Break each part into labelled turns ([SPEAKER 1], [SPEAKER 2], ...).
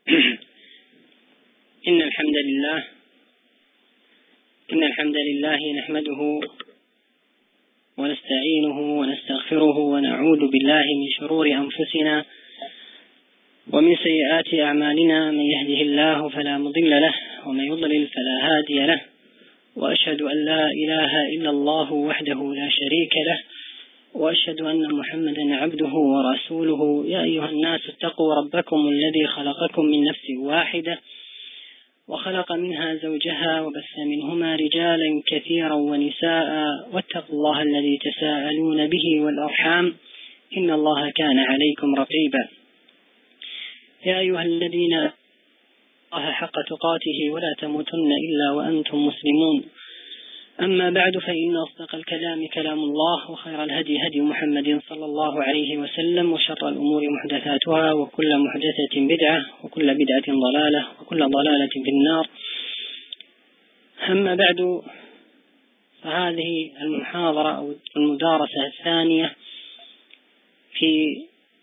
[SPEAKER 1] إن الحمد لله نحمده ونستعينه ونستغفره ونعوذ بالله من شرور أنفسنا ومن سيئات أعمالنا. من يهده الله فلا مضل له ومن يضلل فلا هادي له، وأشهد أن لا إله إلا الله وحده لا شريك له، وأشهد أن محمدا عبده ورسوله. يا أيها الناس اتقوا ربكم الذي خلقكم من نفس واحدة وخلق منها زوجها وبث منهما رجالا كثيرا ونساء، واتقوا الله الذي تساءلون به والأرحام إن الله كان عليكم رقيبا. يا أيها الذين آمنوا الله حق تقاته ولا تموتن إلا وأنتم مسلمون. أما بعد، فإن أصدق الكلام كلام الله، وخير الهدي هدي محمد صلى الله عليه وسلم، وشر الأمور محدثاتها، وكل محدثة بدعة، وكل بدعة ضلالة، وكل ضلالة في النار. أما بعد، فهذه المحاضرة أو المدارسة الثانية في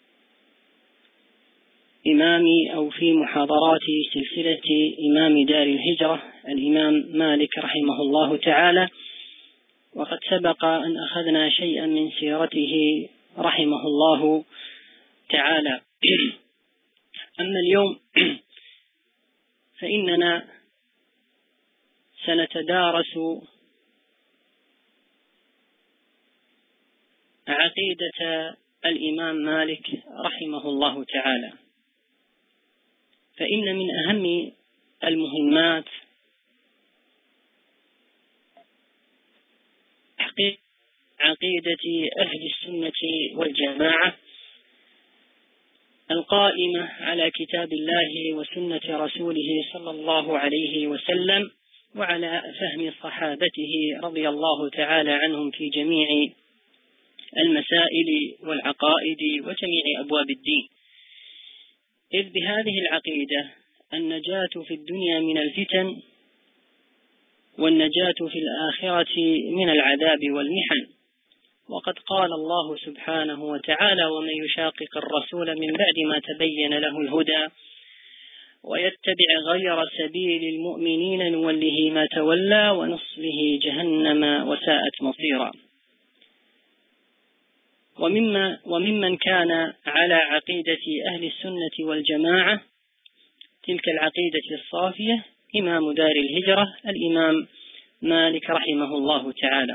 [SPEAKER 1] في محاضرات سلسلة إمام دار الهجرة الإمام مالك رحمه الله تعالى، وقد سبق أن أخذنا شيئا من سيرته رحمه الله تعالى. أما اليوم فإننا سنتدارس عقيدة الإمام مالك رحمه الله تعالى. فإن من أهم المهمات عقيدة أهل السنة والجماعة القائمة على كتاب الله وسنة رسوله صلى الله عليه وسلم، وعلى فهم صحابته رضي الله تعالى عنهم في جميع المسائل والعقائد وجميع أبواب الدين. إذ بهذه العقيدة النجاة في الدنيا من الفتن، والنجاة في الآخرة من العذاب والمحن. وقد قال الله سبحانه وتعالى: ومن يشاقق الرسول من بعد ما تبين له الهدى ويتبع غير سبيل المؤمنين نوله ما تولى ونصله جهنم وساءت مصيرا. وممن كان على عقيدة أهل السنة والجماعة تلك العقيدة الصافية إمام دار الهجرة الإمام مالك رحمه الله تعالى.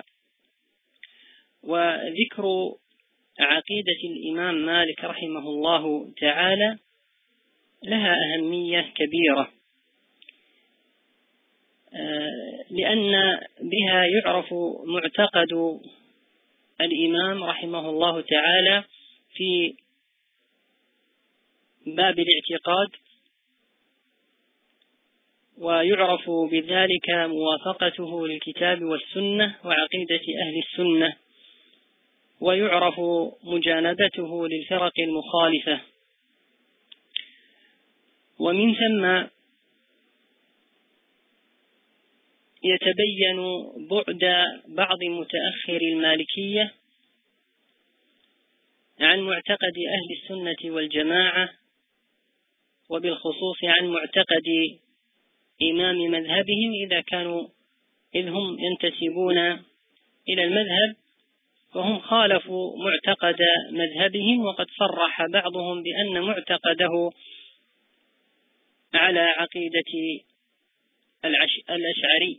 [SPEAKER 1] وذكر عقيدة الإمام مالك رحمه الله تعالى لها أهمية كبيرة، لأن بها يعرف معتقد الإمام رحمه الله تعالى في باب الاعتقاد، ويعرف بذلك موافقته للكتاب والسنة وعقيدة أهل السنة، ويعرف مجانبته للفرق المخالفة. ومن ثم يتبين بعد بعض متأخر المالكية عن معتقد أهل السنة والجماعة، وبالخصوص عن معتقد إمام مذهبهم إذ هم ينتسبون إلى المذهب، وهم خالفوا معتقد مذهبهم، وقد صرح بعضهم بأن معتقده على عقيدة الأشعري،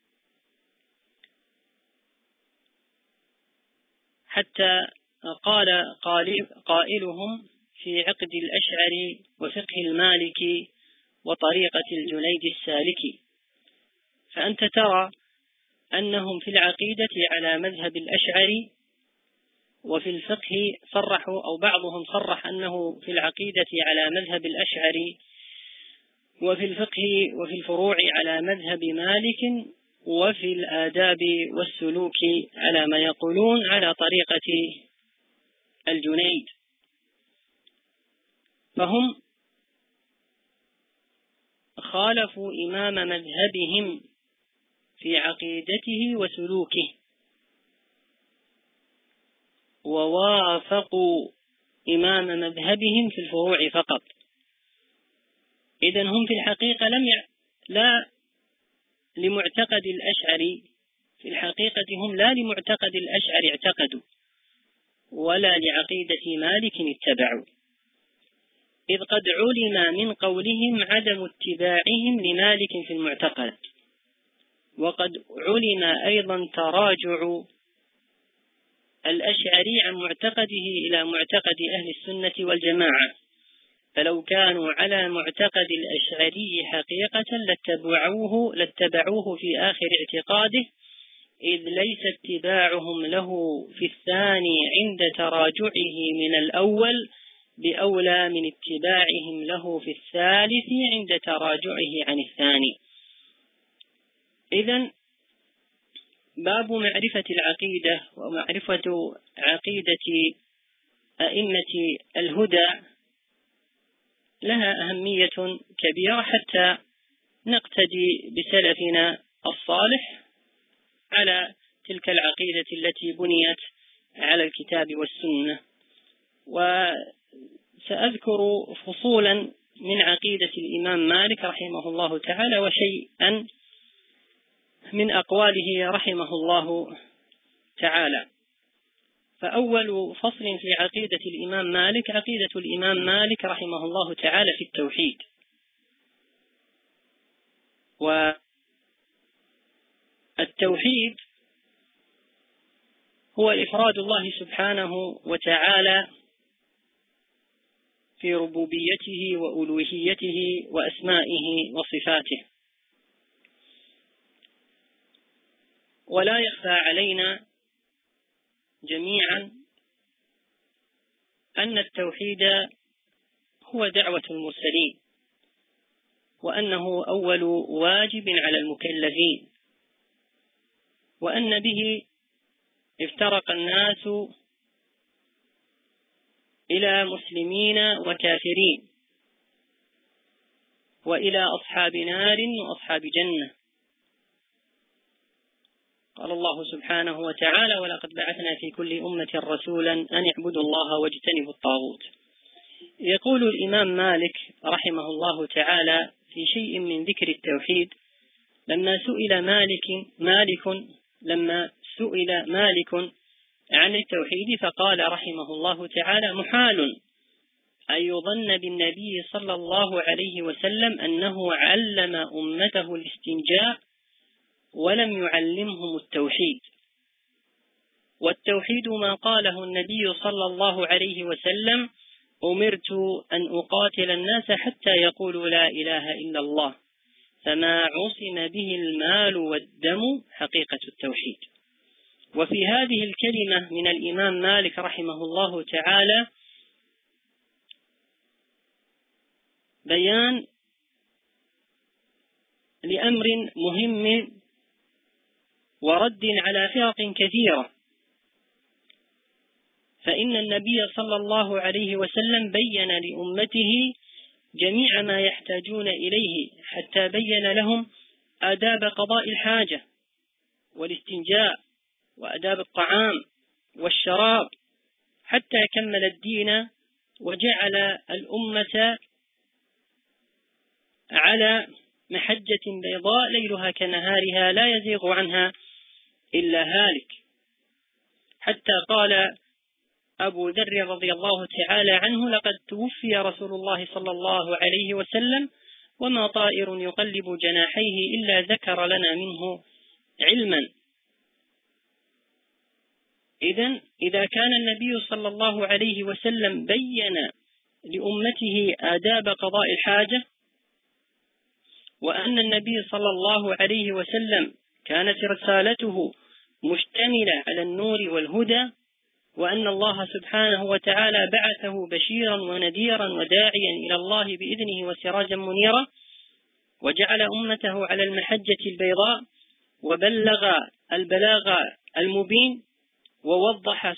[SPEAKER 1] حتى قال قائلهم في عقد الأشعري وفقه المالكي وطريقة الجنيد السالكي. فأنت ترى أنهم في العقيدة على مذهب الأشعري، وفي الفقه صرحوا، أو بعضهم صرح أنه في العقيدة على مذهب الأشعري، وفي الفقه وفي الفروع على مذهب مالك، وفي الآداب والسلوك على ما يقولون على طريقة الجنيد. فهم خالفوا إمام مذهبهم في عقيدته وسلوكه، ووافقوا إمام مذهبهم في الفروع فقط. إذن هم في الحقيقة لا لمعتقد الأشعري، في الحقيقة هم لا لمعتقد الأشعري اعتقدوا ولا لعقيدة مالك اتبعوا، إذ قد علم من قولهم عدم اتباعهم لمالك في المعتقد، وقد علم أيضا تراجع الأشعري عن معتقده إلى معتقد أهل السنة والجماعة، فلو كانوا على معتقد الأشعري حقيقة لاتبعوه في آخر اعتقاده، إذ ليس اتباعهم له في الثاني عند تراجعه من الأول بأولى من اتباعهم له في الثالث عند تراجعه عن الثاني. إذن باب معرفة العقيدة ومعرفة عقيدة أئمة الهدى لها أهمية كبيرة حتى نقتدي بسلفنا الصالح على تلك العقيدة التي بنيت على الكتاب والسنة. وسأذكر فصولا من عقيدة الإمام مالك رحمه الله تعالى وشيئا من أقواله رحمه الله تعالى. فأول فصل في عقيدة الإمام مالك عقيدة الإمام مالك رحمه الله تعالى في التوحيد. والتوحيد هو إفراد الله سبحانه وتعالى في ربوبيته وألوهيته وأسمائه وصفاته. ولا يخفى علينا جميعا أن التوحيد هو دعوة المرسلين، وأنه أول واجب على المكلفين، وأن به افترق الناس إلى مسلمين وكافرين، وإلى أصحاب نار وأصحاب جنة. قال الله سبحانه وتعالى: ولقد بعثنا في كل أمة رسولا أن اعبدوا الله واجتنبوا الطاغوت. يقول الإمام مالك رحمه الله تعالى في شيء من ذكر التوحيد: لما سئل مالك عن التوحيد فقال رحمه الله تعالى: محال أن يظن بالنبي صلى الله عليه وسلم أنه علم أمته الاستنجاء ولم يعلمهم التوحيد، والتوحيد ما قاله النبي صلى الله عليه وسلم: أمرت أن أقاتل الناس حتى يقولوا لا إله إلا الله، فما عصم به المال والدم حقيقة التوحيد. وفي هذه الكلمة من الإمام مالك رحمه الله تعالى بيان لأمر مهم ورد على فرق كثيرة، فإن النبي صلى الله عليه وسلم بين لأمته جميع ما يحتاجون إليه، حتى بين لهم آداب قضاء الحاجة والاستنجاء وآداب الطعام والشراب، حتى كمل الدين وجعل الأمة على محجة بيضاء ليلها كنهارها لا يزيغ عنها إلا هالك. حتى قال أبو ذر رضي الله تعالى عنه: لقد توفي رسول الله صلى الله عليه وسلم وما طائر يقلب جناحيه إلا ذكر لنا منه علما. إذا كان النبي صلى الله عليه وسلم بين لأمته آداب قضاء الحاجة، وأن النبي صلى الله عليه وسلم كانت رسالته مشتملة على النور والهدى، وأن الله سبحانه وتعالى بعثه بشيرا ونذيرا وداعيا إلى الله بإذنه وسراجا منيرا، وجعل أمته على المحجة البيضاء وبلغ البلاغ المبين، ووضح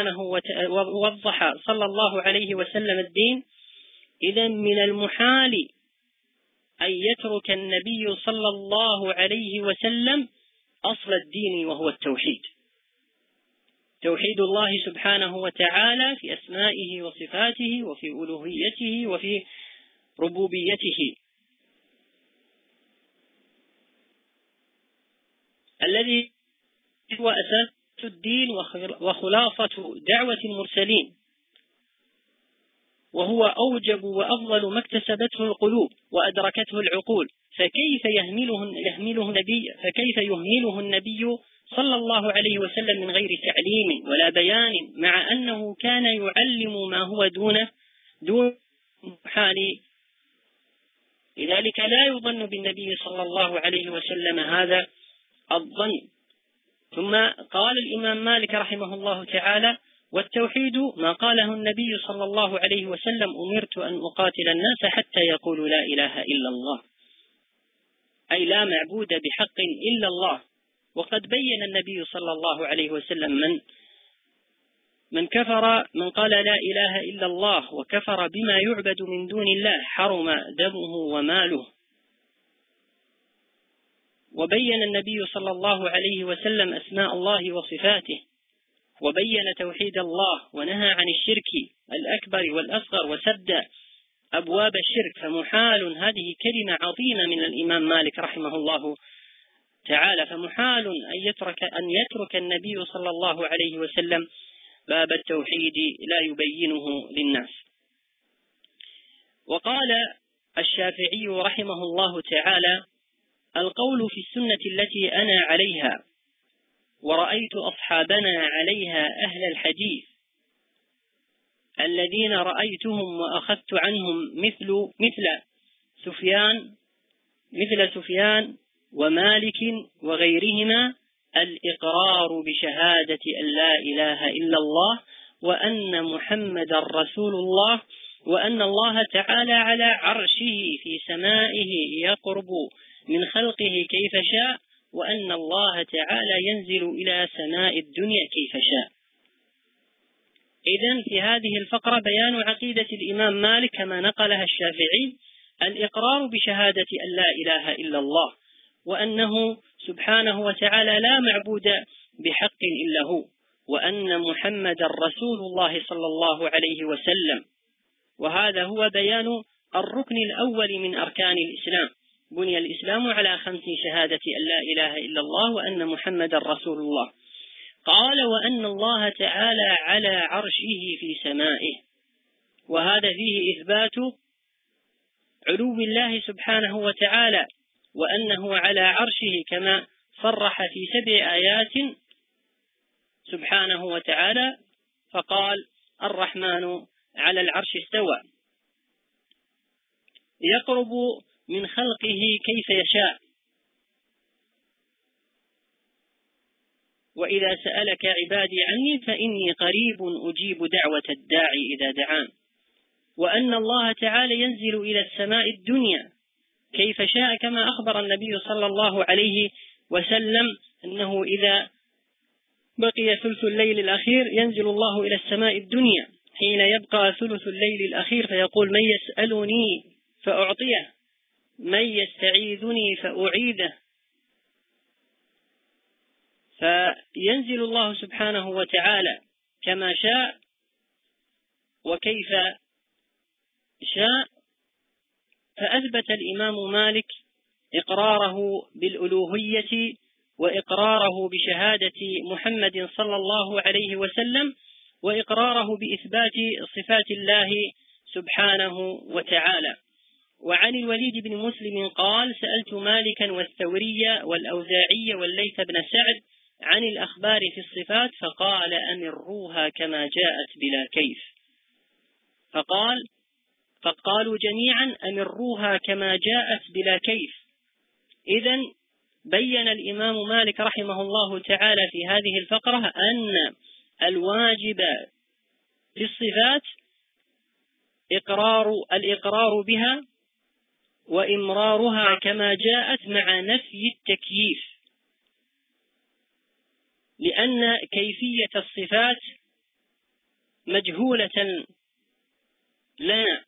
[SPEAKER 1] صلى الله عليه وسلم الدين. إذن من المحال أن يترك النبي صلى الله عليه وسلم أصل الدين، وهو التوحيد، توحيد الله سبحانه وتعالى في أسمائه وصفاته وفي ألوهيته وفي ربوبيته. الذي هو أساس الدين وخلاصة دعوة المرسلين، وهو أوجب وأفضل ما اكتسبته القلوب وأدركته العقول، فكيف يهمله النبي صلى الله عليه وسلم من غير تعليم ولا بيان، مع أنه كان يعلم ما هو دون حال. لذلك لا يظن بالنبي صلى الله عليه وسلم هذا الظن. ثم قال الإمام مالك رحمه الله تعالى: والتوحيد ما قاله النبي صلى الله عليه وسلم: أمرت أن أقاتل الناس حتى يقولوا لا إله إلا الله، أي لا معبود بحق إلا الله. وقد بين النبي صلى الله عليه وسلم من قال لا إله إلا الله وكفر بما يعبد من دون الله حرم دمه وماله. وبين النبي صلى الله عليه وسلم أسماء الله وصفاته، وبين توحيد الله، ونهى عن الشرك الأكبر والأصغر، وسد أبواب الشرك. فمحال، هذه كلمة عظيمة من الإمام مالك رحمه الله تعالى، فمحال أن يترك النبي صلى الله عليه وسلم باب التوحيد لا يبينه للناس. وقال الشافعي رحمه الله تعالى: القول في السنة التي أنا عليها ورأيت أصحابنا عليها أهل الحديث الذين رأيتهم وأخذت عنهم مثل سفيان ومالك وغيرهما الإقرار بشهادة أن لا إله إلا الله وأن محمد رسول الله، وأن الله تعالى على عرشه في سمائه يقرب من خلقه كيف شاء، وأن الله تعالى ينزل إلى سماء الدنيا كيف شاء. إذن في هذه الفقرة بيان عقيدة الإمام مالك كما نقلها الشافعي: الإقرار بشهادة أن لا إله إلا الله، وأنه سبحانه وتعالى لا معبود بحق إلا هو، وأن محمد رسول الله صلى الله عليه وسلم. وهذا هو بيان الركن الأول من أركان الإسلام. بني الإسلام على 5: شهادة أن لا إله إلا الله وأن محمد رسول الله. قال: وأن الله تعالى على عرشه في سمائه، وهذا فيه إثبات علو الله سبحانه وتعالى، وأنه على عرشه كما صرح في 7 آيات سبحانه وتعالى، فقال: الرحمن على العرش استوى، يقرب من خلقه كيف يشاء، وإذا سألك عبادي عني فإني قريب أجيب دعوة الداعي إذا دعان، وأن الله تعالى ينزل إلى السماء الدنيا كيف شاء، كما أخبر النبي صلى الله عليه وسلم أنه إذا بقي ثلث الليل الأخير ينزل الله إلى السماء الدنيا حين يبقى ثلث الليل الأخير، فيقول: من يسألني فأعطيه، من يستعيذني فأعيده. فينزل الله سبحانه وتعالى كما شاء وكيف شاء. فأثبت الإمام مالك إقراره بالألوهية وإقراره بشهادة محمد صلى الله عليه وسلم، وإقراره بإثبات صفات الله سبحانه وتعالى. وعن الوليد بن مسلم قال: سألت مالكا والثوري والأوزاعي والليث بن سعد عن الأخبار في الصفات، فقال: أمروها كما جاءت بلا كيف. فقالوا جميعا: أمروها كما جاءت بلا كيف. إذن بين الإمام مالك رحمه الله تعالى في هذه الفقرة أن الواجب في الصفات الإقرار بها وإمرارها كما جاءت مع نفي التكييف، لأن كيفية الصفات مجهولة لنا،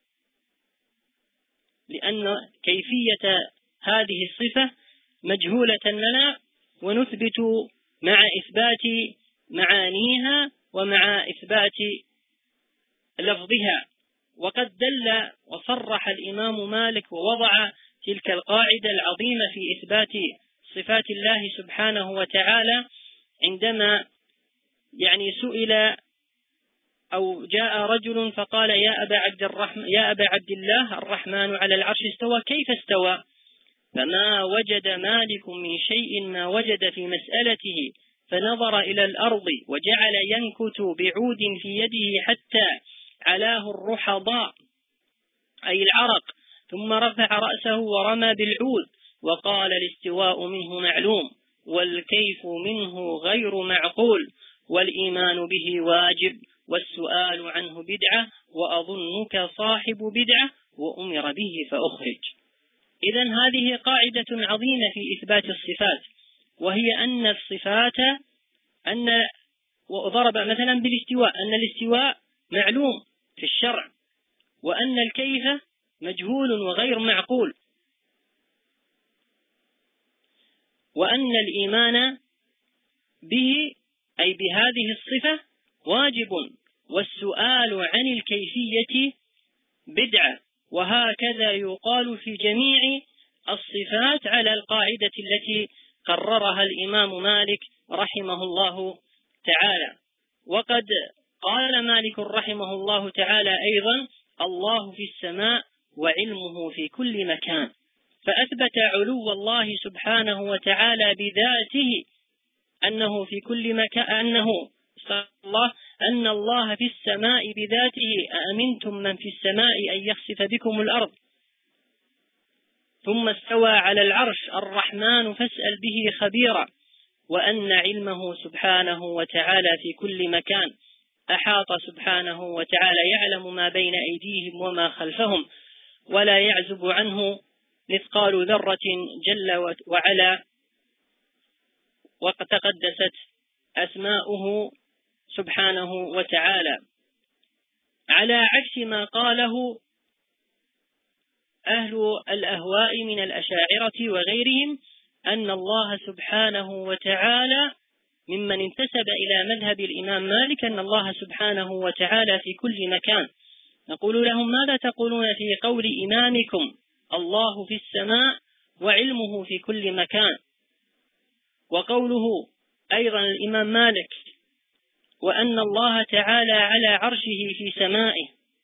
[SPEAKER 1] لأن كيفية هذه الصفة مجهولة لنا، ونثبت مع إثبات معانيها ومع إثبات لفظها. وقد دل وصرح الإمام مالك ووضع تلك القاعدة العظيمة في إثبات صفات الله سبحانه وتعالى عندما سئل أو جاء رجل فقال يا أبا عبد الله الرحمن على العرش استوى كيف استوى؟ فما وجد مالك من شيء ما وجد في مسألته، فنظر إلى الأرض وجعل ينكت بعود في يده حتى علاه الرحضاء أي العرق، ثم رفع رأسه ورمى بالعود وقال الاستواء منه معلوم والكيف منه غير معقول والإيمان به واجب والسؤال عنه بدعة وأظنك صاحب بدعة وأمر به فأخرج. إذن هذه قاعدة عظيمة في إثبات الصفات، وهي أن الصفات وضرب مثلا بالاستواء أن الاستواء معلوم في الشرع، وأن الكيف مجهول وغير معقول، وأن الإيمان به أي بهذه الصفة واجب والسؤال عن الكيفية بدعة. وهكذا يقال في جميع الصفات على القاعدة التي قررها الإمام مالك رحمه الله تعالى. وقد قال مالك رحمه الله تعالى أيضا الله في السماء وعلمه في كل مكان، فأثبت علو الله سبحانه وتعالى بذاته أنه في كل مكان، أن الله في السماء بذاته أأمنتم من في السماء أن يخسف بكم الأرض، ثم استوى على العرش الرحمن فاسأل به خبيرا، وأن علمه سبحانه وتعالى في كل مكان، أحاط سبحانه وتعالى يعلم ما بين أيديهم وما خلفهم ولا يعزب عنه مثقال ذرة جل وعلا، وقد تقدست أسماؤه سبحانه وتعالى، على عكس ما قاله أهل الأهواء من الأشاعرة وغيرهم أن الله سبحانه وتعالى ممن انتسب إلى مذهب الإمام مالك أن الله سبحانه وتعالى في كل مكان. نقول لهم ماذا تقولون في قول إمامكم الله في السماء وعلمه في كل مكان، وقوله أيضا الإمام مالك وأن الله تعالى على عرشه في سمائه.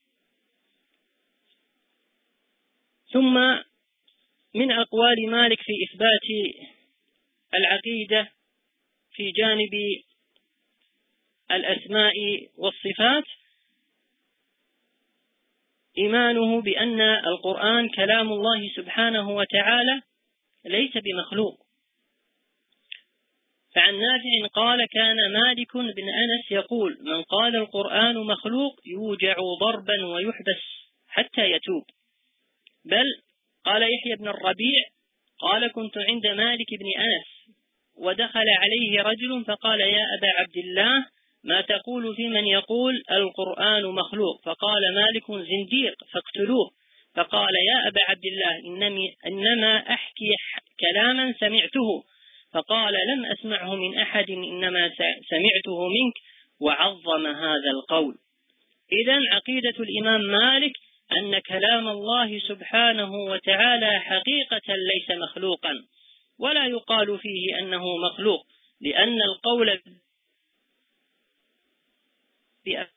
[SPEAKER 1] ثم من أقوال مالك في إثبات العقيدة في جانب الأسماء والصفات إيمانه بأن القرآن كلام الله سبحانه وتعالى ليس بمخلوق. فعن نافع قال كان مالك بن أنس يقول من قال القرآن مخلوق يوجع ضربا ويحبس حتى يتوب. بل قال يحيى بن الربيع قال كنت عند مالك بن أنس ودخل عليه رجل فقال يا أبا عبد الله ما تقول في من يقول القرآن مخلوق؟ فقال مالك زنديق فاقتلوه. فقال يا أبا عبد الله إنما أحكي كلاما سمعته. فقال لم أسمعه من أحد إنما سمعته منك، وعظم هذا القول. إذن عقيدة الإمام مالك أن كلام الله سبحانه وتعالى حقيقة ليس مخلوقا، ولا يقال فيه أنه مخلوق، لأن القول بأن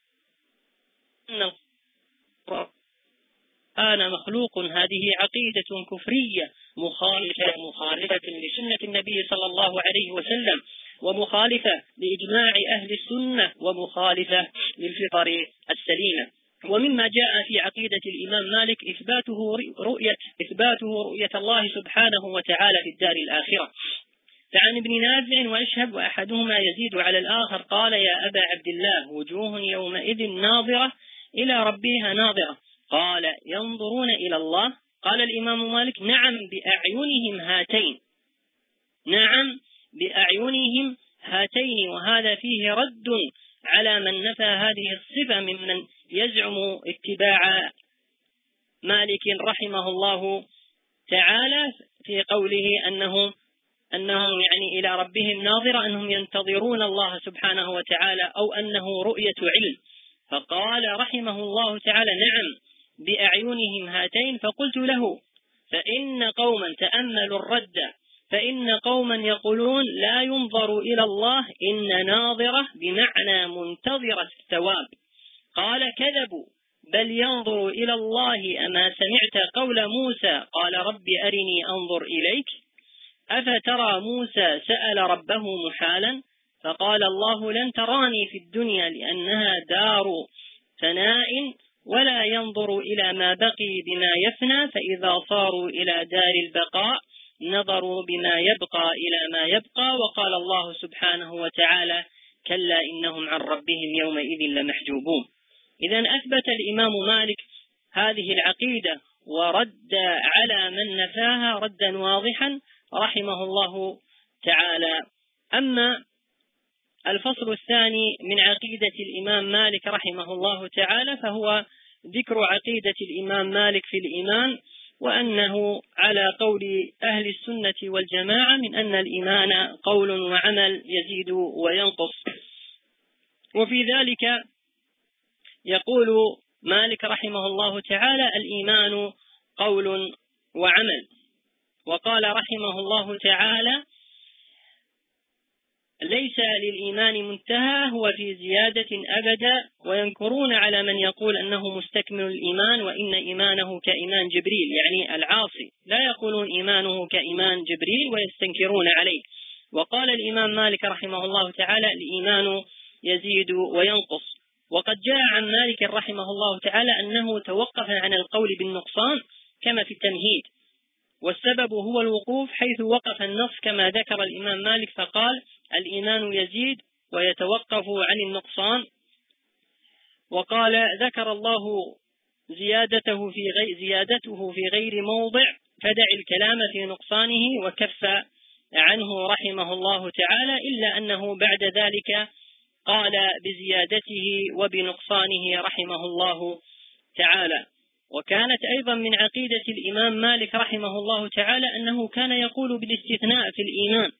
[SPEAKER 1] القرآن مخلوق هذه عقيدة كفرية مخالفة لسنة النبي صلى الله عليه وسلم، ومخالفة لإجماع أهل السنة، ومخالفة للفطر السليمة. ومما جاء في عقيدة الإمام مالك إثباته رؤية الله سبحانه وتعالى في الدار الآخرة. فعن ابن نافع وأشهب وأحدهما يزيد على الآخر قال يا أبا عبد الله وجوه يومئذ ناظرة إلى ربها ناظرة. قال ينظرون إلى الله؟ قال الإمام مالك نعم بأعينهم هاتين، نعم بأعينهم هاتين. وهذا فيه رد على من نفى هذه الصفة ممن يزعم اتباع مالك رحمه الله تعالى في قوله أنهم إلى ربهم ناظرة، أنهم ينتظرون الله سبحانه وتعالى، أو أنه رؤية علم. فقال رحمه الله تعالى نعم بأعينهم هاتين. فقلت له فإن قوما تأملوا الرد فإن قوما يقولون لا ينظر إلى الله إن ناظرة بمعنى منتظرة الثواب. قال كذبوا بل ينظر إلى الله. أما سمعت قول موسى قال رب أرني أنظر إليك. أفترى موسى سأل ربه محالا فقال الله لن تراني في الدنيا لأنها دار فناء ولا ينظر إلى ما بقي بما يفنى، فإذا صاروا إلى دار البقاء نظروا بما يبقى إلى ما يبقى. وقال الله سبحانه وتعالى كلا إنهم عن ربهم يومئذ لمحجوبون. إذن أثبت الإمام مالك هذه العقيدة ورد على من نفاها ردا واضحا رحمه الله تعالى. أما الفصل الثاني من عقيدة الإمام مالك رحمه الله تعالى فهو ذكر عقيدة الإمام مالك في الإيمان، وأنه على قول أهل السنة والجماعة من أن الإيمان قول وعمل يزيد وينقص. وفي ذلك يقول مالك رحمه الله تعالى الإيمان قول وعمل. وقال رحمه الله تعالى ليس للإيمان منتهى هو في زيادة أبدا، وينكرون على من يقول أنه مستكمل الإيمان وإن إيمانه كإيمان جبريل، يعني العاصي لا يقولون إيمانه كإيمان جبريل ويستنكرون عليه. وقال الإمام مالك رحمه الله تعالى الإيمان يزيد وينقص. وقد جاء عن مالك رحمه الله تعالى أنه توقف عن القول بالنقصان كما في التمهيد، والسبب هو الوقوف حيث وقف النص كما ذكر الإمام مالك فقال الإيمان يزيد ويتوقف عن النقصان. وقال ذكر الله زيادته في غير موضع فدع الكلام في نقصانه وكف عنه رحمه الله تعالى، إلا أنه بعد ذلك قال بزيادته وبنقصانه رحمه الله تعالى. وكانت أيضا من عقيدة الإمام مالك رحمه الله تعالى أنه كان يقول بالاستثناء في الإيمان،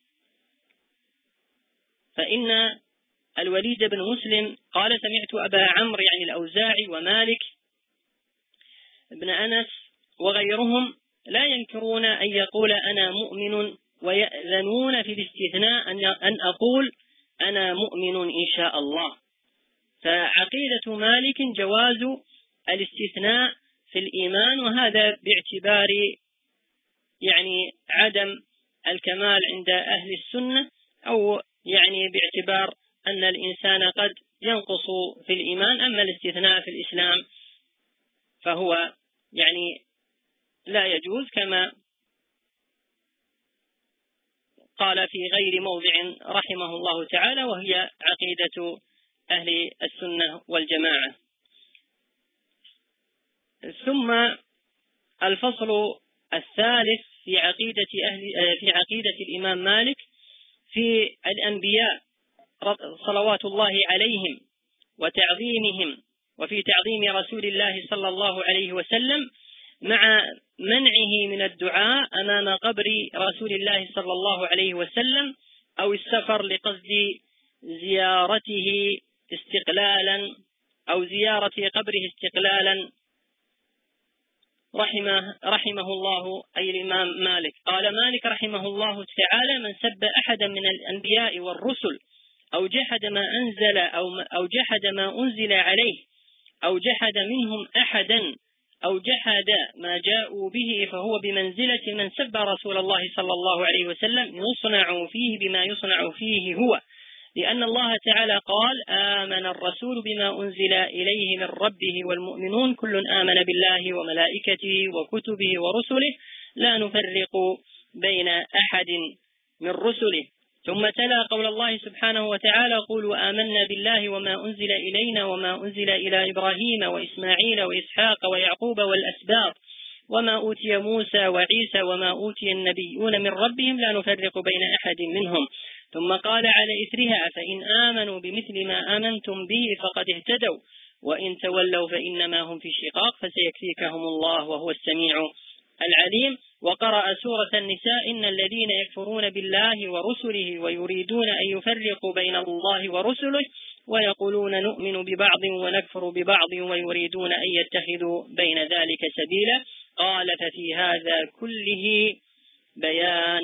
[SPEAKER 1] فإن الوليد بن مسلم قال سمعت أبا عمرو يعني الأوزاعي ومالك بن أنس وغيرهم لا ينكرون أن يقول أنا مؤمن، ويأذنون في الاستثناء أن أقول أنا مؤمن إن شاء الله. فعقيدة مالك جواز الاستثناء في الإيمان، وهذا باعتبار يعني عدم الكمال عند أهل السنة، أو يعني باعتبار أن الإنسان قد ينقص في الإيمان. أما الاستثناء في الإسلام فهو يعني لا يجوز كما قال في غير موضع رحمه الله تعالى، وهي عقيدة أهل السنة والجماعة. ثم الفصل الثالث في عقيدة الإمام مالك في الأنبياء صلوات الله عليهم وتعظيمهم، وفي تعظيم رسول الله صلى الله عليه وسلم مع منعه من الدعاء أمام قبر رسول الله صلى الله عليه وسلم أو السفر لقصد زيارته استقلالا أو زيارة قبره استقلالا رحمه الله أي الإمام مالك. قال مالك رحمه الله تعالى من سب أحدا من الأنبياء والرسل أو جحد ما أنزل أو جحد ما أنزل عليه أو جحد منهم أحدا أو جحد ما جاءوا به فهو بمنزلة من سب رسول الله صلى الله عليه وسلم يصنع فيه بما يصنع فيه هو، لأن الله تعالى قال آمن الرسول بما أنزل إليه من ربه والمؤمنون كل آمن بالله وملائكته وكتبه ورسله لا نفرق بين أحد من رسله. ثم تلا قول الله سبحانه وتعالى قولوا آمنا بالله وما أنزل إلينا وما أنزل إلى إبراهيم وإسماعيل وإسحاق ويعقوب والأسباط وما أوتي موسى وعيسى وما أوتي النبيون من ربهم لا نفرق بين أحد منهم. ثم قال على إثرها فإن آمنوا بمثل ما آمنتم به فقد اهتدوا وإن تولوا فإنما هم في شقاق فسيكفيكهم الله وهو السميع العليم. وقرأ سورة النساء إن الذين يكفرون بالله ورسله ويريدون أن يفرقوا بين الله ورسله ويقولون نؤمن ببعض ونكفر ببعض ويريدون أن يتخذوا بين ذلك سبيلا. قال ففي هذا كله بيان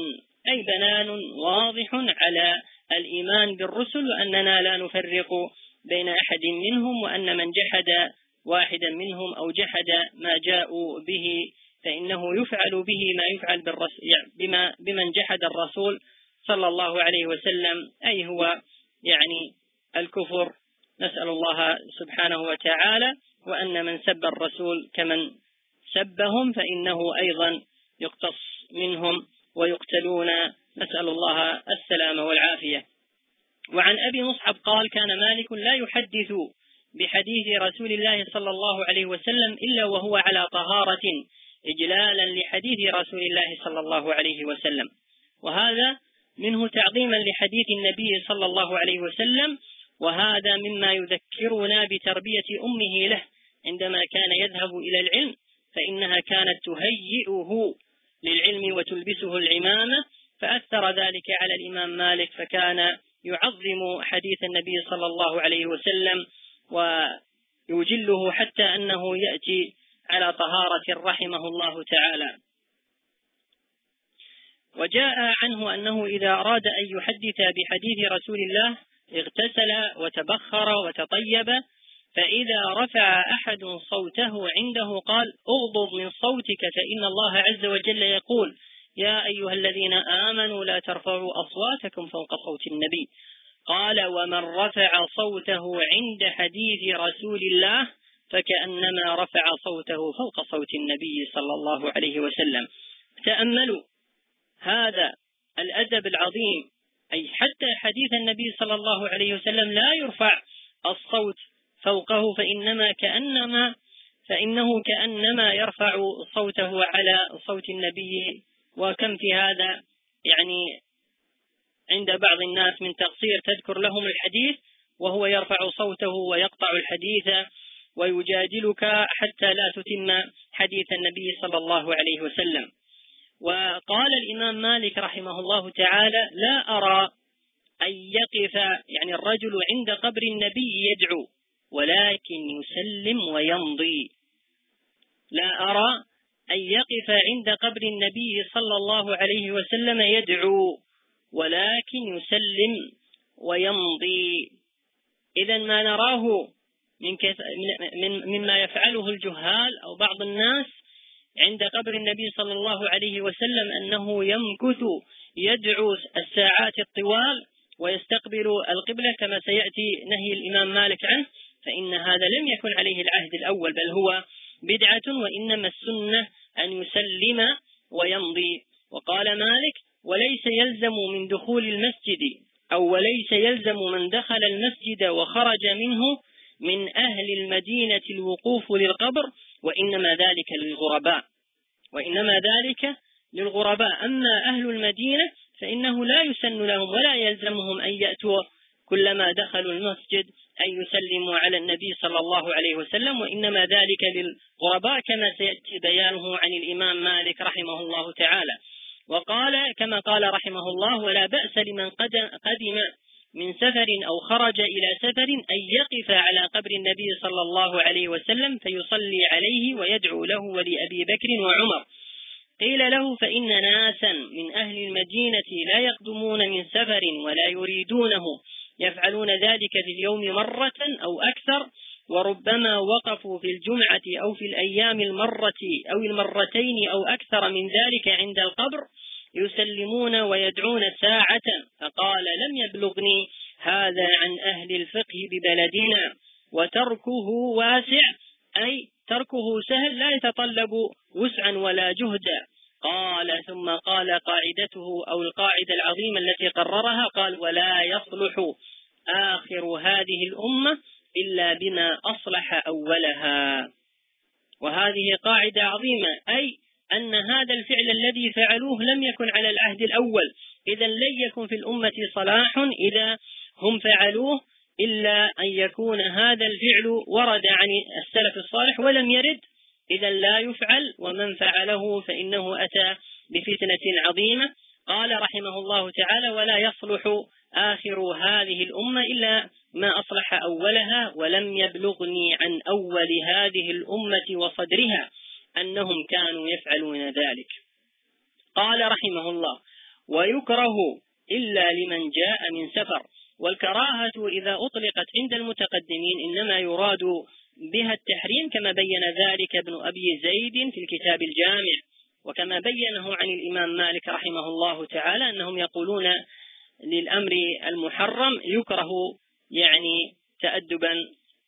[SPEAKER 1] أي بيان واضح على الإيمان بالرسل، وأننا لا نفرق بين أحد منهم، وأن من جحد واحدا منهم أو جحد ما جاءوا به فإنه يفعل به ما يفعل بمن جحد الرسول صلى الله عليه وسلم، أي هو يعني الكفر، نسأل الله سبحانه وتعالى. وأن من سب الرسول كمن سبهم فإنه أيضا يقتص منهم ويقتلون، نسأل الله السلامة والعافية. وعن أبي مصعب قال: كان مالك لا يحدث بحديث رسول الله صلى الله عليه وسلم إلا وهو على طهارة، إجلالا لحديث رسول الله صلى الله عليه وسلم، وهذا منه تعظيما لحديث النبي صلى الله عليه وسلم، وهذا مما يذكرنا بتربية أمه له عندما كان يذهب إلى العلم، فإنها كانت تهيئه للعلم وتلبسه العمامة، فأثر ذلك على الإمام مالك، فكان يعظم حديث النبي صلى الله عليه وسلم ويجله حتى أنه يأتي على طهارة رحمه الله تعالى. وجاء عنه أنه إذا أراد أن يحدث بحديث رسول الله اغتسل وتبخر وتطيب، فإذا رفع أحد صوته عنده قال: اغضض من صوتك فإن الله عز وجل يقول: يا أيها الذين آمنوا لا ترفعوا أصواتكم فوق صوت النبي. قال: ومن رفع صوته عند حديث رسول الله فكأنما رفع صوته فوق صوت النبي صلى الله عليه وسلم. تأملوا هذا الأدب العظيم، أي حتى حديث النبي صلى الله عليه وسلم لا يرفع الصوت فوقه، فإنه كأنما يرفع صوته على صوت النبي. وكم في هذا يعني عند بعض الناس من تقصير، تذكر لهم الحديث وهو يرفع صوته ويقطع الحديث ويجادلك حتى لا تتم حديث النبي صلى الله عليه وسلم. وقال الإمام مالك رحمه الله تعالى: لا أرى أن يقف يعني الرجل عند قبر النبي يدعو، ولكن يسلم ويمضي. لا أرى أن يقف عند قبر النبي صلى الله عليه وسلم يدعو، ولكن يسلم ويمضي. إذن ما نراه مما يفعله الجهال أو بعض الناس عند قبر النبي صلى الله عليه وسلم أنه يمكث يدعو الساعات الطوال ويستقبل القبلة كما سيأتي نهي الإمام مالك عنه، فإن هذا لم يكن عليه العهد الأول، بل هو بدعة، وإنما السنة أن يسلم ويمضي. وقال مالك: وليس يلزم من دخول المسجد وليس يلزم من دخل المسجد وخرج منه من أهل المدينة الوقوف للقبر، وإنما ذلك للغرباء. أما أهل المدينة فإنه لا يسن لهم ولا يلزمهم أن يأتوا كلما دخلوا المسجد أن يسلموا على النبي صلى الله عليه وسلم، وإنما ذلك للغرباء كما سيأتي بيانه عن الإمام مالك رحمه الله تعالى. وقال كما قال رحمه الله: ولا بأس لمن قدم من سفر أو خرج إلى سفر أن يقف على قبر النبي صلى الله عليه وسلم فيصلي عليه ويدعو له ولأبي بكر وعمر. قيل له: فإن ناسا من أهل المدينة لا يقدمون من سفر ولا يريدونه، يفعلون ذلك في اليوم مرة أو أكثر، وربما وقفوا في الجمعة أو في الأيام المرة أو المرتين أو أكثر من ذلك عند القبر يسلمون ويدعون ساعة. فقال: لم يبلغني هذا عن أهل الفقه ببلدنا، وتركه واسع، أي تركه سهل لا يتطلب وسعا ولا جهدا. قال: ثم قال قاعدته أو القاعدة العظيمة التي قررها، قال: ولا يصلح آخر هذه الأمة إلا بما أصلح أولها. وهذه قاعدة عظيمة، أي أن هذا الفعل الذي فعلوه لم يكن على العهد الأول، إذا لن يكن في الأمة صلاح إذا هم فعلوه إلا أن يكون هذا الفعل ورد عن السلف الصالح ولم يرد، إذا لا يفعل، ومن فعله فإنه أتى بفتنة عظيمة. قال رحمه الله تعالى: ولا يصلح آخر هذه الأمة إلا ما أصلح أولها، ولم يبلغني عن أول هذه الأمة وصدرها أنهم كانوا يفعلون ذلك. قال رحمه الله: ويكره إلا لمن جاء من سفر. والكراهة إذا أطلقت عند المتقدمين إنما يراد بها التحريم، كما بين ذلك ابن أبي زيد في الكتاب الجامع، وكما بينه عن الإمام مالك رحمه الله تعالى أنهم يقولون للأمر المحرم يكره، يعني تأدبا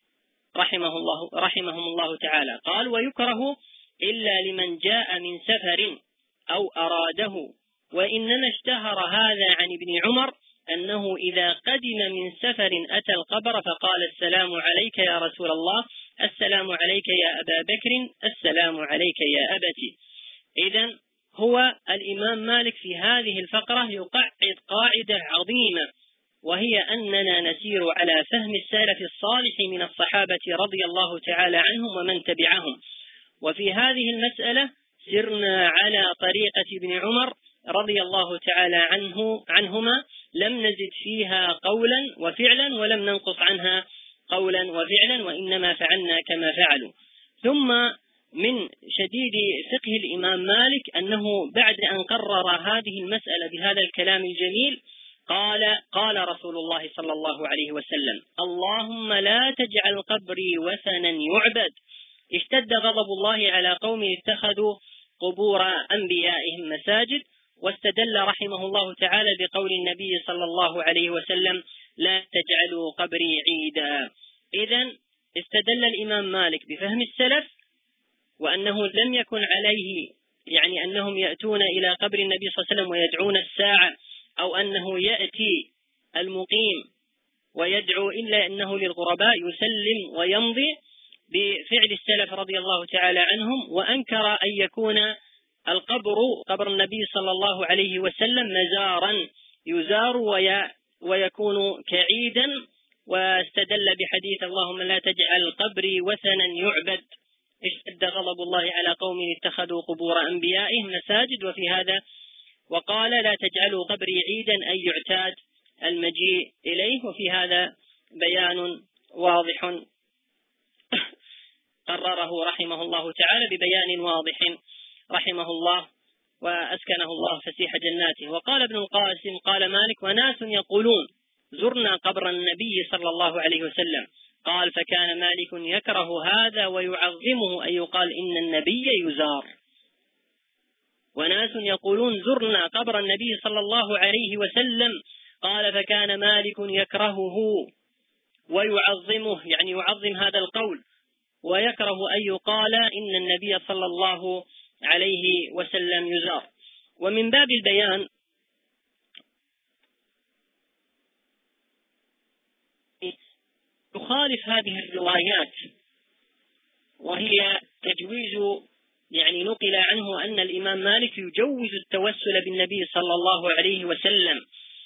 [SPEAKER 1] رحمهم الله تعالى. قال: ويكره إلا لمن جاء من سفر أو أراده. وإنما اشتهر هذا عن ابن عمر أنه إذا قدم من سفر أتى القبر فقال: السلام عليك يا رسول الله، السلام عليك يا أبا بكر، السلام عليك يا أبتي. إذن هو الإمام مالك في هذه الفقرة يقعد قاعدة عظيمة، وهي أننا نسير على فهم السلف الصالح من الصحابة رضي الله تعالى عنهم ومن تبعهم. وفي هذه المسألة سرنا على طريقة ابن عمر رضي الله تعالى عنهما، لم نزد فيها قولا وفعلا ولم ننقص عنها قولا وفعلا، وإنما فعلنا كما فعلوا. ثم من شديد فقه الإمام مالك أنه بعد أن قرر هذه المسألة بهذا الكلام الجميل قال رسول الله صلى الله عليه وسلم: اللهم لا تجعل قبري وثنا يعبد. اشتد غضب الله على قوم اتخذوا قبور أنبيائهم مساجد. واستدل رحمه الله تعالى بقول النبي صلى الله عليه وسلم: لا تجعلوا قبري عيدا. إذن استدل الإمام مالك بفهم السلف، وأنه لم يكن عليه، يعني أنهم يأتون إلى قبر النبي صلى الله عليه وسلم ويدعون الساعة، أو أنه يأتي المقيم ويدعو إلا أنه للغرباء يسلم ويمضي، بفعل السلف رضي الله تعالى عنهم. وأنكر أن يكون قبر النبي صلى الله عليه وسلم مزارا يزار ويكون كعيدا، واستدل بحديث: اللهم لا تجعل قبري وثنا يعبد. اشتد غضب الله على قوم اتخذوا قبور أنبيائهم مساجد. وفي هذا وقال: لا تجعلوا قبري عيدا أي يعتاد المجيء إليه. وفي هذا بيان واضح قرره رحمه الله تعالى ببيان واضح رحمه الله، وأسكنه الله فسيح جناته. وقال ابن القاسم: قال مالك: وناس يقولون زرنا قبر النبي صلى الله عليه وسلم. قال: فكان مالك يكره هذا ويعظمه أن يقال إن النبي يزار. وناس يقولون زرنا قبر النبي صلى الله عليه وسلم. قال: فكان مالك يكرهه ويعظمه، يعني يعظم هذا القول، ويكره أن يقال إن النبي صلى الله عليه وسلم يزار. ومن باب البيان تخالف هذه الروايات، وهي تجويز، يعني نقل عنه أن الإمام مالك يجوز التوسل بالنبي صلى الله عليه وسلم.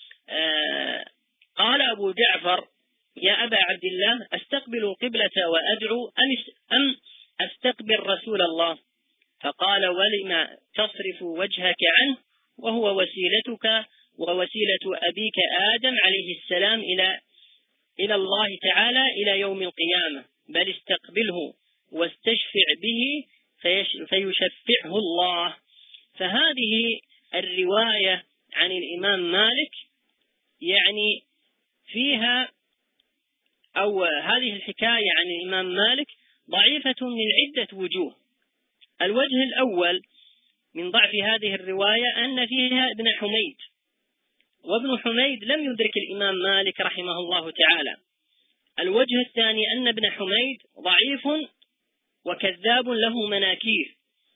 [SPEAKER 1] قال أبو جعفر: يا أبا عبد الله، أستقبل القبلة وأدعو أم أستقبل رسول الله؟ فقال: ولم تصرف وجهك عنه وهو وسيلتك ووسيلة أبيك آدم عليه السلام إلى الله تعالى إلى يوم القيامة، بل استقبله واستشفع به فيشفعه الله. فهذه الرواية عن الإمام مالك يعني فيها، أو هذه الحكاية عن الإمام مالك ضعيفة من عدة وجوه. الوجه الأول من ضعف هذه الرواية أن فيها ابن حميد، وابن حميد لم يدرك الإمام مالك رحمه الله تعالى. الوجه الثاني أن ابن حميد ضعيف وكذاب له مناكير.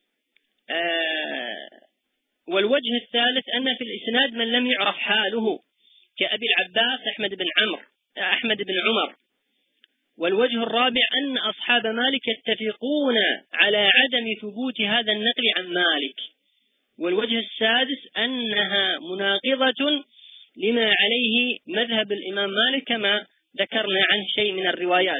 [SPEAKER 1] والوجه الثالث أن في الإسناد من لم يعرف حاله كأبي العباس أحمد بن عمر. والوجه الرابع أن أصحاب مالك يتفقون على عدم ثبوت هذا النقل عن مالك. والوجه السادس أنها مناقضة لما عليه مذهب الإمام مالك كما ذكرنا عنه شيء من الروايات.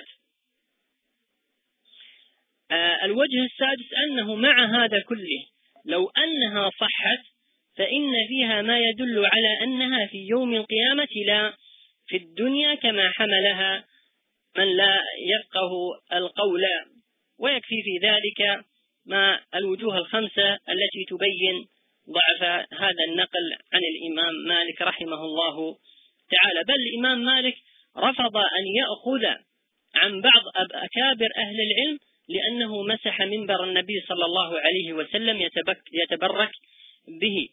[SPEAKER 1] الوجه السادس أنه مع هذا كله لو أنها صحت فإن فيها ما يدل على أنها في يوم القيامة لا في الدنيا، كما حملها من لا يفقه القول. ويكفي في ذلك ما الوجوه الخمسة التي تبين ضعف هذا النقل عن الإمام مالك رحمه الله تعالى، بل الإمام مالك رفض أن يأخذ عن بعض أكابر أهل العلم لأنه مسح منبر النبي صلى الله عليه وسلم يتبرك به.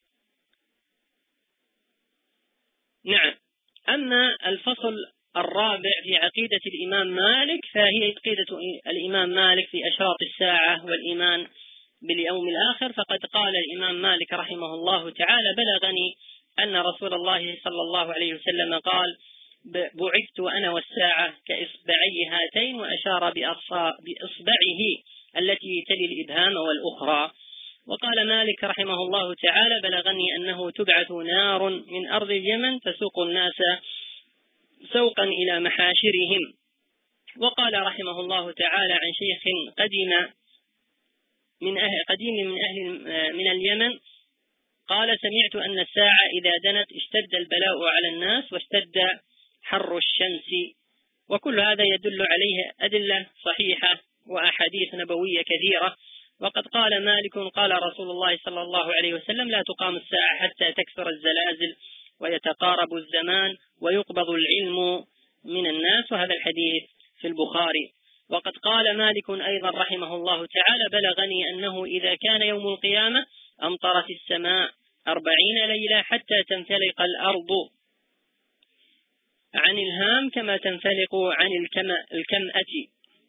[SPEAKER 1] نعم. أما الفصل الرابع في عقيدة الإمام مالك فهي عقيدة الإمام مالك في أشراط الساعة والإيمان باليوم الآخر. فقد قال الإمام مالك رحمه الله تعالى: بلغني أن رسول الله صلى الله عليه وسلم قال: بعثت أنا والساعة كإصبعي هاتين، وأشار بإصبعه التي تلي الإبهام والأخرى. وقال مالك رحمه الله تعالى: بلغني أنه تبعث نار من أرض اليمن تسوق الناس سوقا إلى محاشرهم. وقال رحمه الله تعالى عن شيخ قديم من اليمن قال: سمعت أن الساعة إذا دنت اشتد البلاء على الناس واشتد حر الشمس. وكل هذا يدل عليه أدلة صحيحة وأحاديث نبوية كثيرة. وقد قال مالك: قال رسول الله صلى الله عليه وسلم: لا تقام الساعة حتى تكثر الزلازل ويتقارب الزمان ويقبض العلم من الناس. وهذا الحديث في البخاري. وقد قال مالك أيضا رحمه الله تعالى: بلغني أنه إذا كان يوم القيامة أمطرت السماء 40 ليلة حتى تنفلق الأرض عن الهام كما تنفلق عن الكمأة.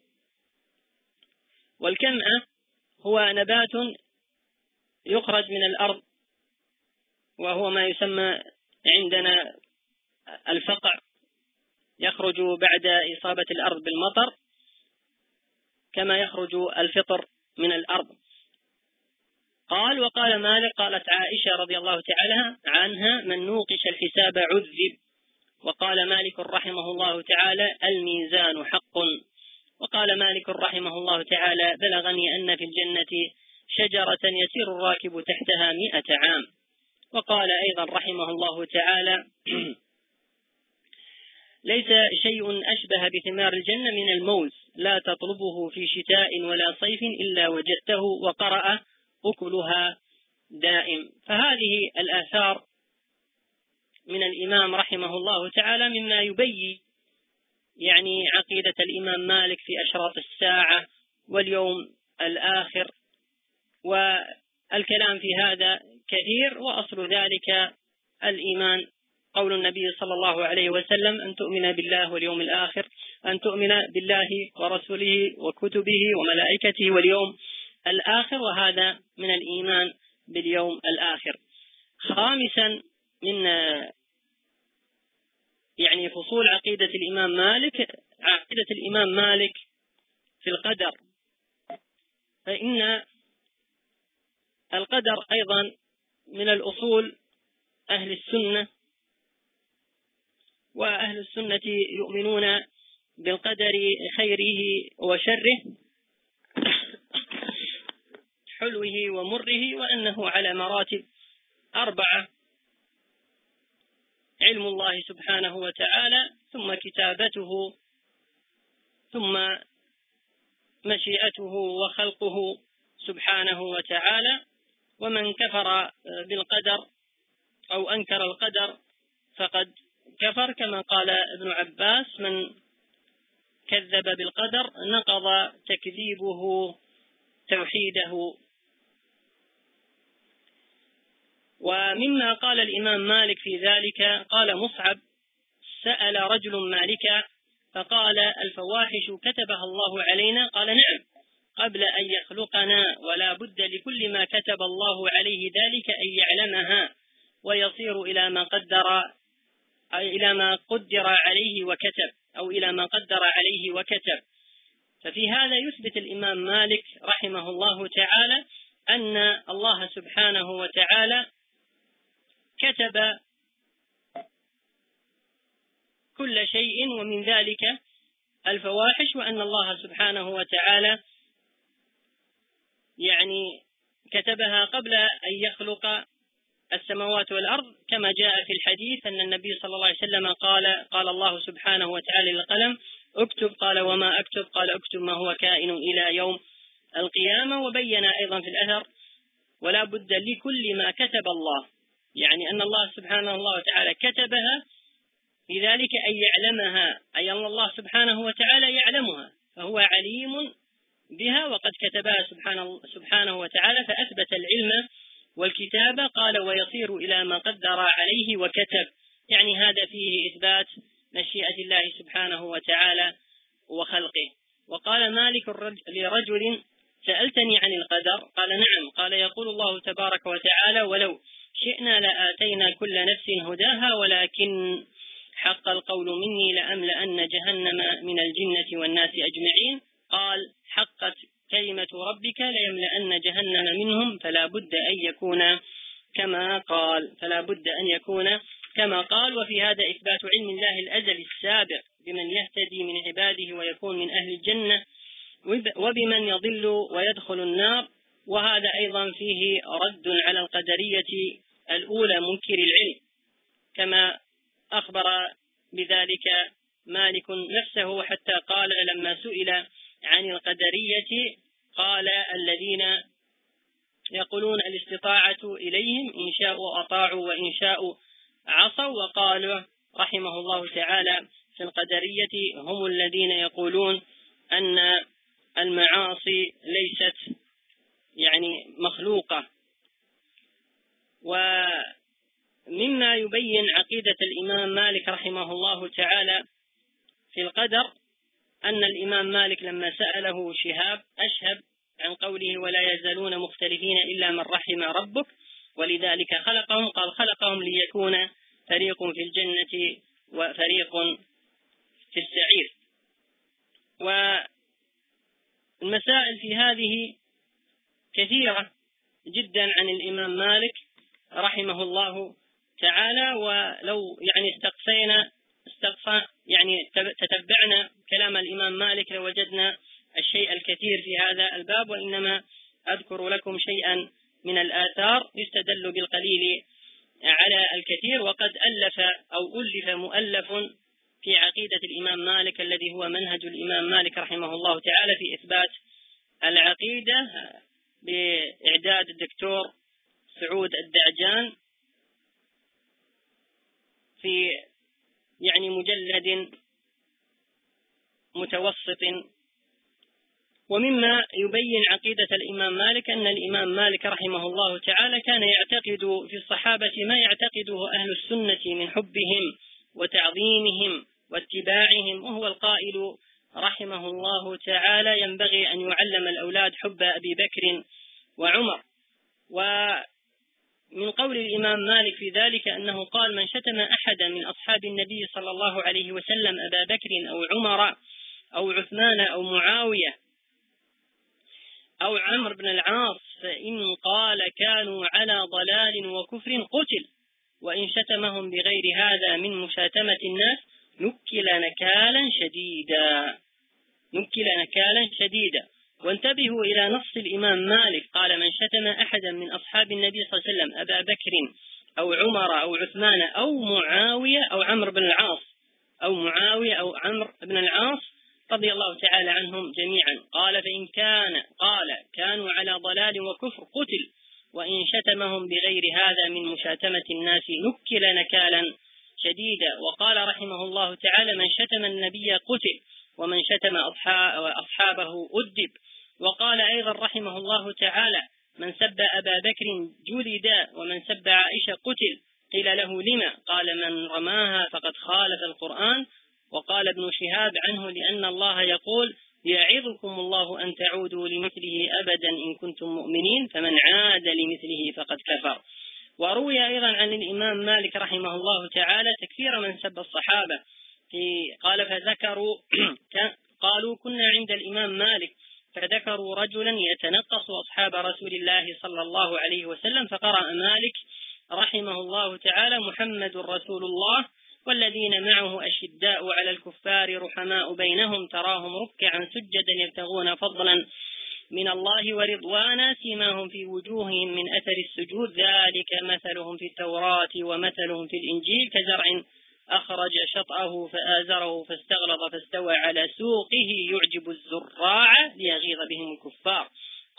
[SPEAKER 1] والكمأة هو نبات يخرج من الأرض، وهو ما يسمى عندنا الفقع، يخرج بعد إصابة الأرض بالمطر كما يخرج الفطر من الأرض. قال: وقال مالك: قالت عائشة رضي الله تعالى عنها: من نوقش الحساب عذب. وقال مالك رحمه الله تعالى: الميزان حق. وقال مالك رحمه الله تعالى: بلغني أن في الجنة شجرة يسير الراكب تحتها 100 عام. وقال أيضا رحمه الله تعالى: ليس شيء أشبه بثمار الجنة من الموز، لا تطلبه في شتاء ولا صيف إلا وجدته، وقرأ: أكلها دائم. فهذه الآثار من الإمام رحمه الله تعالى مما يبين يعني عقيدة الإمام مالك في أشراط الساعة واليوم الآخر. والكلام في هذا كثير، وأصل ذلك الإيمان. قول النبي صلى الله عليه وسلم: أن تؤمن بالله واليوم الآخر، أن تؤمن بالله ورسوله وكتبه وملائكته واليوم الآخر، وهذا من الإيمان باليوم الآخر. خامسا من يعني فصول عقيدة الإمام مالك، عقيدة الإمام مالك في القدر. فإن القدر أيضا من الأصول أهل السنة، وأهل السنة يؤمنون بالقدر خيره وشره، حلوه ومره، وأنه على مراتب 4: علم الله سبحانه وتعالى، ثم كتابته، ثم مشيئته وخلقه سبحانه وتعالى. ومن كفر بالقدر أو أنكر القدر فقد كفر، كما قال ابن عباس: من كذب بالقدر نقض تكذيبه توحيده. ومما قال الإمام مالك في ذلك، قال مصعب: سأل رجل مالكا فقال: الفواحش كتبها الله علينا؟ قال: نعم، قبل أن يخلقنا، ولا بد لكل ما كتب الله عليه ذلك أن يعلمها، ويصير إلى ما قدر عليه وكتب، أو إلى ما قدر عليه وكتب. ففي هذا يثبت الإمام مالك رحمه الله تعالى أن الله سبحانه وتعالى كتب كل شيء، ومن ذلك الفواحش، وأن الله سبحانه وتعالى يعني كتبها قبل أن يخلق السماوات والأرض، كما جاء في الحديث أن النبي صلى الله عليه وسلم قال الله سبحانه وتعالى للقلم: اكتب. قال: وما أكتب؟ قال: اكتب ما هو كائن إلى يوم القيامة. وبين أيضا في الأثر: ولا بد لكل ما كتب الله، يعني أن الله سبحانه وتعالى كتبها لذلك أن يعلمها، أي أن الله سبحانه وتعالى يعلمها، فهو عليم بها وقد كتبها سبحانه وتعالى، فأثبت العلم والكتابة. قال ويصير إلى ما قدر عليه وكتب، يعني هذا فيه إثبات مشيئة الله سبحانه وتعالى وخلقه. وقال مالك لرجل سألتني عن القدر؟ قال نعم. قال يقول الله تبارك وتعالى ولو شئنا لآتينا كل نفس هداها ولكن حق القول مني لأملأن جهنم من الجنة والناس أجمعين. قال حقت كلمة ربك ليملأن جهنم منهم فلا بد أن يكون كما قال، فلا بد أن يكون كما قال. وفي هذا إثبات علم الله الأزلي السابق بمن يهتدي من عباده ويكون من أهل الجنة وبمن يضل ويدخل النار. وهذا أيضا فيه رد على القدرية الأولى منكر العلم، كما أخبر بذلك مالك نفسه، حتى قال لما سئل عن القدرية قال الذين يقولون الاستطاعة إليهم إن شاءوا أطاعوا وإن شاءوا عصوا. وقال رحمه الله تعالى في القدرية هم الذين يقولون أن المعاصي ليست يعني مخلوقة. ومما يبين عقيدة الإمام مالك رحمه الله تعالى في القدر أن الإمام مالك لما سأله شهاب أشهب عن قوله ولا يزالون مختلفين إلا من رحم ربك ولذلك خلقهم، قال خلقهم ليكون فريق في الجنة وفريق في السعير. والمسائل في هذه كثيرة جدا عن الإمام مالك رحمه الله تعالى، ولو يعني تتبعنا كلام الإمام مالك لوجدنا الشيء الكثير في هذا الباب، وإنما أذكر لكم شيئا من الآثار يستدل بالقليل على الكثير. وقد ألف مؤلف في عقيدة الإمام مالك الذي هو منهج الإمام مالك رحمه الله تعالى في إثبات العقيدة بإعداد الدكتور سعود الدعجان في يعني مجلد متوسط. ومما يبين عقيدة الإمام مالك أن الإمام مالك رحمه الله تعالى كان يعتقد في الصحابة ما يعتقده أهل السنة من حبهم وتعظيمهم واتباعهم، وهو القائل رحمه الله تعالى ينبغي أن يعلم الأولاد حب أبي بكر وعمر. ومن قول الإمام مالك في ذلك أنه قال من شتم أحدا من أصحاب النبي صلى الله عليه وسلم أبا بكر أو عمر أو عثمان أو معاوية أو عمرو بن العاص فإن قال كانوا على ضلال وكفر قتل، وإن شتمهم بغير هذا من مشاتمة الناس نكل نكالا شديدا. وانتبهوا إلى نص الإمام مالك قال من شتم أحدا من أصحاب النبي صلى الله عليه وسلم أبا بكر أو عمر أو عثمان أو معاوية أو عمرو بن العاص أو معاوية أو عمرو بن العاص رضي الله تعالى عنهم جميعا، قال فإن كانوا على ضلال وكفر قتل، وإن شتمهم بغير هذا من مشاتمة الناس نكل نكالا شديدا. وقال رحمه الله تعالى من شتم النبي قتل ومن شتم أصحابه أدب. وقال أيضا رحمه الله تعالى من سب أبا بكر جلد ومن سب عائشة قتل. قيل له لما؟ قال من رماها فقد خالف القرآن. وقال ابن شهاب عنه لأن الله يقول يعظكم الله أن تعودوا لمثله أبدا إن كنتم مؤمنين فمن عاد لمثله فقد كفر. وروي أيضا عن الإمام مالك رحمه الله تعالى تكفير من سب الصحابة قال فذكروا قالوا كنا عند الإمام مالك فذكروا رجلا يتنقص أصحاب رسول الله صلى الله عليه وسلم فقرأ مالك رحمه الله تعالى محمد رسول الله والذين معه أشداء على الكفار رحماء بينهم تراهم ركعا سجدا يبتغون فضلا من الله ورضوانا سيماهم في وجوههم من أثر السجود ذلك مثلهم في التوراة ومثلهم في الإنجيل كزرع أخرج شطأه فآزره فاستغلظ فاستوى على سوقه يعجب الزراع ليغيظ بهم الكفار.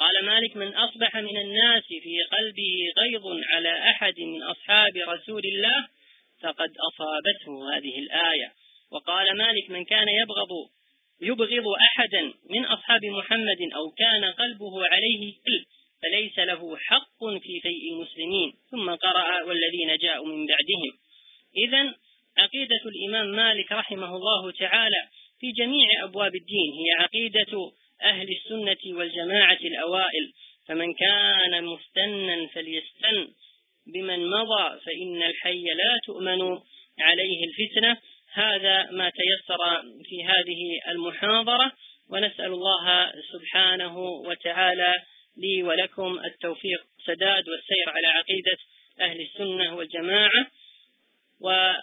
[SPEAKER 1] قال مالك: من أصبح من الناس في قلبه غيظ على أحد من أصحاب رسول الله فقد أصابته هذه الآية. وقال مالك: من كان يبغض أحدا من أصحاب محمد أو كان قلبه عليه فليس له حق في فيء المسلمين. ثم قرأ: والذين جاءوا من بعدهم. إذن عقيدة الإمام مالك رحمه الله تعالى في جميع أبواب الدين هي عقيدة أهل السنة والجماعة الأوائل. فمن كان مستنا فليستن بمن مضى فإن الحي لا تؤمن عليه الفتنة. هذا ما تيسر في هذه المحاضرة، ونسأل الله سبحانه وتعالى لي ولكم التوفيق والسداد والسير على عقيدة أهل السنة والجماعة. وصلى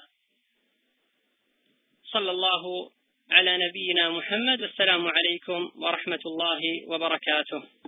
[SPEAKER 1] الله على نبينا محمد، والسلام عليكم ورحمة الله وبركاته.